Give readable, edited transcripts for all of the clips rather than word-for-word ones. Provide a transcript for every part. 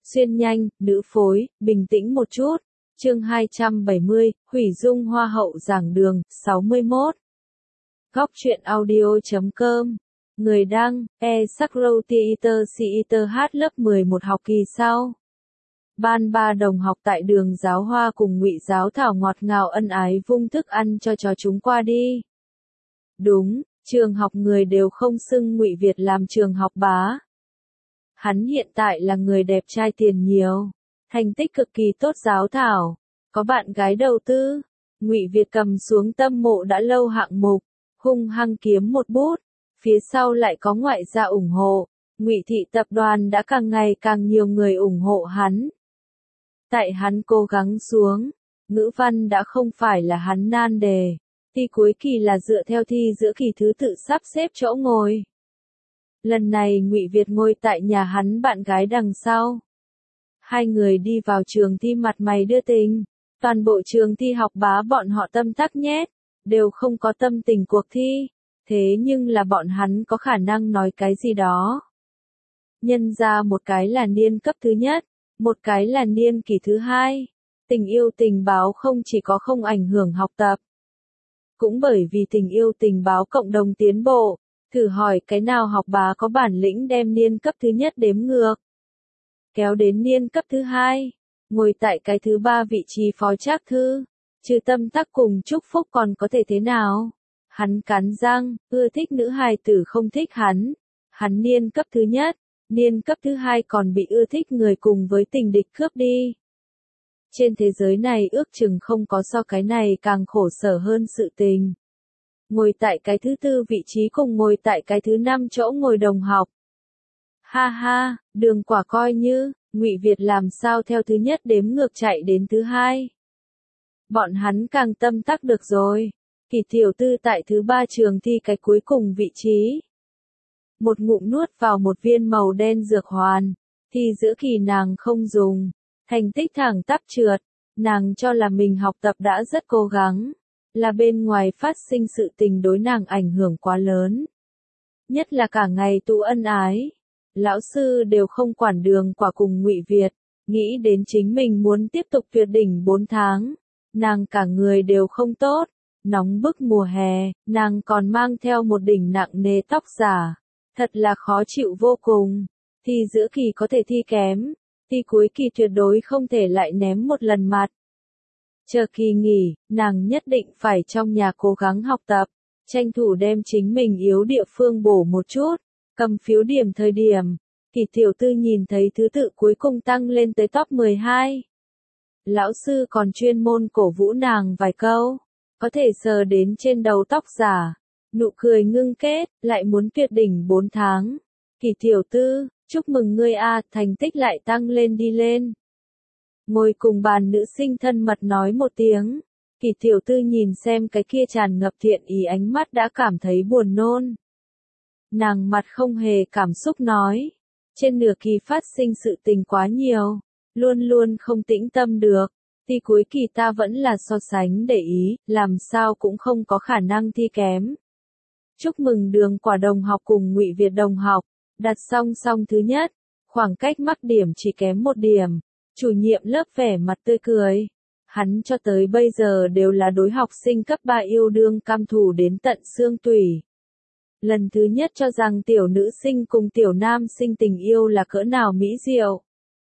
xuyên nhanh, nữ phối, bình tĩnh một chút. Chương 270, Hủy dung hoa hậu giảng đường, 61. Góc truyện audio.com. Người đăng, E-Sakro Theater hát lớp 11 học kỳ sau. Ban ba đồng học tại đường giáo hoa cùng Ngụy Giáo Thảo ngọt ngào ân ái vung thức ăn cho chó chúng qua đi. Đúng, trường học người đều không xưng Ngụy Việt làm trường học bá. Hắn hiện tại là người đẹp trai tiền nhiều, thành tích cực kỳ tốt. Giáo Thảo có bạn gái đầu tư. Ngụy Việt cầm xuống tâm mộ đã lâu hạng mục, hung hăng kiếm một bút, phía sau lại có ngoại gia ủng hộ. Ngụy thị tập đoàn đã càng ngày càng nhiều người ủng hộ hắn. Tại hắn cố gắng xuống, ngữ văn đã không phải là hắn nan đề, thi cuối kỳ là dựa theo thi giữa kỳ thứ tự sắp xếp chỗ ngồi. Lần này Ngụy Việt ngồi tại nhà hắn bạn gái đằng sau. Hai người đi vào trường thi mặt mày đưa tình, toàn bộ trường thi học bá bọn họ tâm tắc nhét, đều không có tâm tình cuộc thi, thế nhưng là bọn hắn có khả năng nói cái gì đó. Nhân ra một cái là niên cấp thứ nhất, một cái là niên kỳ thứ hai. Tình yêu tình báo không chỉ có không ảnh hưởng học tập, cũng bởi vì tình yêu tình báo cộng đồng tiến bộ. Thử hỏi cái nào học bá có bản lĩnh đem niên cấp thứ nhất đếm ngược, kéo đến niên cấp thứ hai, ngồi tại cái thứ ba vị trí phó trác thư, trừ tâm tắc cùng chúc phúc còn có thể thế nào? Hắn cắn răng, ưa thích nữ hài tử không thích hắn. Hắn niên cấp thứ nhất, niên cấp thứ hai còn bị ưa thích người cùng với tình địch cướp đi. Trên thế giới này ước chừng không có so cái này càng khổ sở hơn sự tình. Ngồi tại cái thứ tư vị trí cùng ngồi tại cái thứ năm chỗ ngồi đồng học. Ha ha, Đường Quả coi như, Ngụy Việt làm sao theo thứ nhất đếm ngược chạy đến thứ hai. Bọn hắn càng tâm tắc được rồi. Kỳ tiểu tư tại thứ ba trường thi cái cuối cùng vị trí. Một ngụm nuốt vào một viên màu đen dược hoàn, thi giữa kỳ nàng không dùng, thành tích thẳng tắp trượt. Nàng cho là mình học tập đã rất cố gắng, là bên ngoài phát sinh sự tình đối nàng ảnh hưởng quá lớn. Nhất là cả ngày tụ ân ái, lão sư đều không quản Đường Quả cùng Ngụy Việt, nghĩ đến chính mình muốn tiếp tục tuyệt đỉnh 4 tháng, nàng cả người đều không tốt. Nóng bức mùa hè, nàng còn mang theo một đỉnh nặng nề tóc giả, thật là khó chịu vô cùng. Thi giữa kỳ có thể thi kém, thi cuối kỳ tuyệt đối không thể lại ném một lần mặt. Chờ kỳ nghỉ, nàng nhất định phải trong nhà cố gắng học tập, tranh thủ đem chính mình yếu địa phương bổ một chút, cầm phiếu điểm thời điểm. Kỳ tiểu tư nhìn thấy thứ tự cuối cùng tăng lên tới top 12. Lão sư còn chuyên môn cổ vũ nàng vài câu, có thể sờ đến trên đầu tóc giả, nụ cười ngưng kết, lại muốn tuyệt đỉnh 4 tháng. Kỳ tiểu tư, chúc mừng ngươi a, thành tích lại tăng lên đi lên. Ngồi cùng bàn nữ sinh thân mật nói một tiếng. Kỳ tiểu tư nhìn xem cái kia tràn ngập thiện ý ánh mắt đã cảm thấy buồn nôn. Nàng mặt không hề cảm xúc nói, trên nửa kỳ phát sinh sự tình quá nhiều, luôn luôn không tĩnh tâm được. Thi cuối kỳ ta vẫn là so sánh để ý, làm sao cũng không có khả năng thi kém. Chúc mừng Đường Quả đồng học cùng Ngụy Việt đồng học, đặt song song thứ nhất, khoảng cách mắc điểm chỉ kém 1 điểm. Chủ nhiệm lớp vẻ mặt tươi cười. Hắn cho tới bây giờ đều là đối học sinh cấp 3 yêu đương cam thủ đến tận xương tủy. Lần thứ nhất cho rằng tiểu nữ sinh cùng tiểu nam sinh tình yêu là cỡ nào mỹ diệu.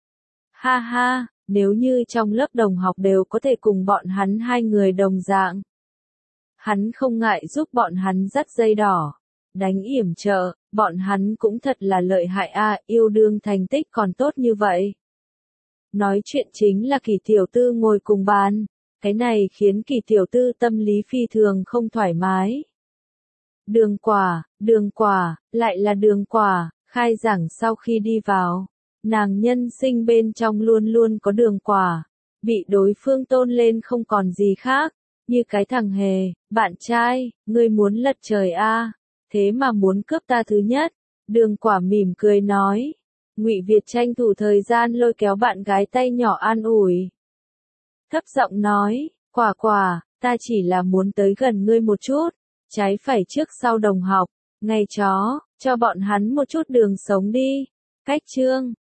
Ha ha, nếu như trong lớp đồng học đều có thể cùng bọn hắn hai người đồng dạng. Hắn không ngại giúp bọn hắn dắt dây đỏ, đánh yểm trợ, bọn hắn cũng thật là lợi hại a, yêu đương thành tích còn tốt như vậy. Nói chuyện chính là Kỳ tiểu tư ngồi cùng bàn, cái này khiến Kỳ tiểu tư tâm lý phi thường không thoải mái. Đường Quả, lại là Đường Quả, khai giảng sau khi đi vào, nàng nhân sinh bên trong luôn luôn có Đường Quả, bị đối phương tôn lên không còn gì khác, như cái thằng hề, bạn trai, ngươi muốn lật trời a, thế mà muốn cướp ta thứ nhất. Đường Quả mỉm cười nói. Ngụy Việt tranh thủ thời gian lôi kéo bạn gái tay nhỏ an ủi. Thấp giọng nói, Quả, ta chỉ là muốn tới gần ngươi một chút, trái phải trước sau đồng học, ngày chó, cho bọn hắn một chút đường sống đi. Cách chương